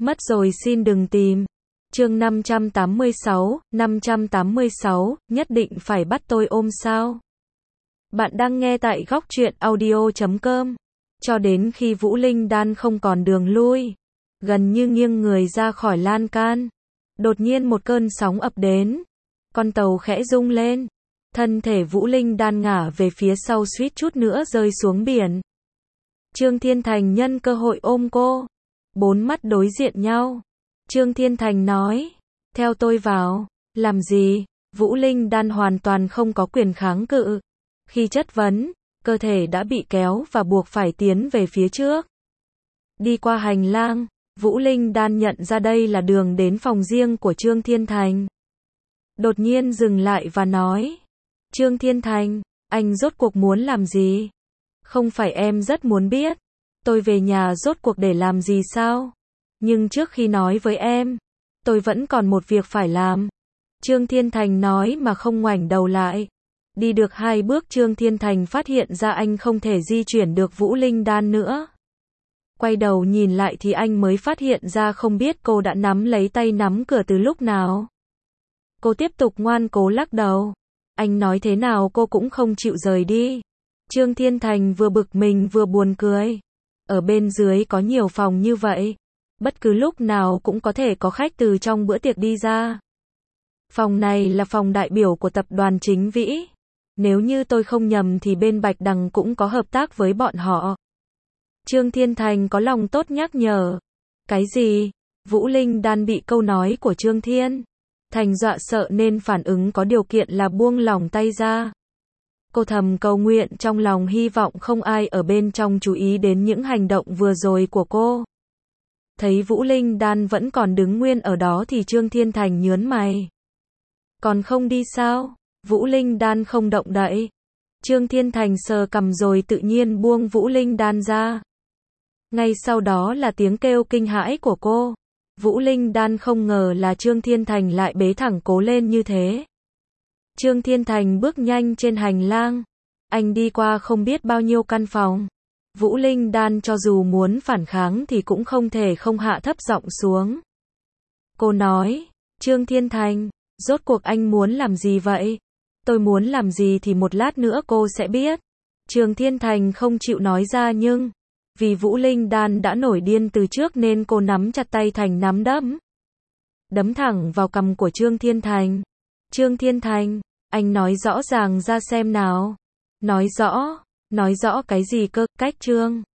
Mất rồi xin đừng tìm. Chương 586, nhất định phải bắt tôi ôm sao? Bạn đang nghe tại góc truyện audio.com. Cho đến khi Vũ Linh Đan không còn đường lui, gần như nghiêng người ra khỏi lan can, đột nhiên một cơn sóng ập đến, con tàu khẽ rung lên, thân thể Vũ Linh Đan ngả về phía sau suýt chút nữa rơi xuống biển. Trương Thiên Thành nhân cơ hội ôm cô, bốn mắt đối diện nhau. Trương Thiên Thành nói, theo tôi vào. Làm gì? Vũ Linh Đan hoàn toàn không có quyền kháng cự. Khi chất vấn, cơ thể đã bị kéo và buộc phải tiến về phía trước. Đi qua hành lang, Vũ Linh Đan nhận ra đây là đường đến phòng riêng của Trương Thiên Thành. Đột nhiên dừng lại và nói, Trương Thiên Thành, anh rốt cuộc muốn làm gì? Không phải em rất muốn biết, tôi về nhà rốt cuộc để làm gì sao? Nhưng trước khi nói với em, tôi vẫn còn một việc phải làm. Trương Thiên Thành nói mà không ngoảnh đầu lại. Đi được 2 bước Trương Thiên Thành phát hiện ra anh không thể di chuyển được Vũ Linh Đan nữa. Quay đầu nhìn lại thì anh mới phát hiện ra không biết cô đã nắm lấy tay nắm cửa từ lúc nào. Cô tiếp tục ngoan cố lắc đầu. Anh nói thế nào cô cũng không chịu rời đi. Trương Thiên Thành vừa bực mình vừa buồn cười. Ở bên dưới có nhiều phòng như vậy. Bất cứ lúc nào cũng có thể có khách từ trong bữa tiệc đi ra. Phòng này là phòng đại biểu của tập đoàn Chính Vĩ. Nếu như tôi không nhầm thì bên Bạch Đằng cũng có hợp tác với bọn họ. Trương Thiên Thành có lòng tốt nhắc nhở. Cái gì? Vũ Linh Đan bị câu nói của Trương Thiên Thành dọa sợ nên phản ứng có điều kiện là buông lỏng tay ra. Cô thầm cầu nguyện trong lòng hy vọng không ai ở bên trong chú ý đến những hành động vừa rồi của cô. Thấy Vũ Linh Đan vẫn còn đứng nguyên ở đó thì Trương Thiên Thành nhớn mày. Còn không đi sao? Vũ Linh Đan không động đậy. Trương Thiên Thành sờ cằm rồi tự nhiên buông Vũ Linh Đan ra. Ngay sau đó là tiếng kêu kinh hãi của cô. Vũ Linh Đan không ngờ là Trương Thiên Thành lại bế thẳng cố lên như thế. Trương Thiên Thành bước nhanh trên hành lang. Anh đi qua không biết bao nhiêu căn phòng. Vũ Linh Đan cho dù muốn phản kháng thì cũng không thể không hạ thấp giọng xuống. Cô nói, Trương Thiên Thành, rốt cuộc anh muốn làm gì vậy? Tôi muốn làm gì thì một lát nữa cô sẽ biết. Trương Thiên Thành không chịu nói ra nhưng, vì Vũ Linh Đan đã nổi điên từ trước nên cô nắm chặt tay thành nắm đấm. Đấm thẳng vào cằm của Trương Thiên Thành. Trương Thiên Thành, anh nói rõ ràng ra xem nào. Nói rõ cái gì cơ, cách Trương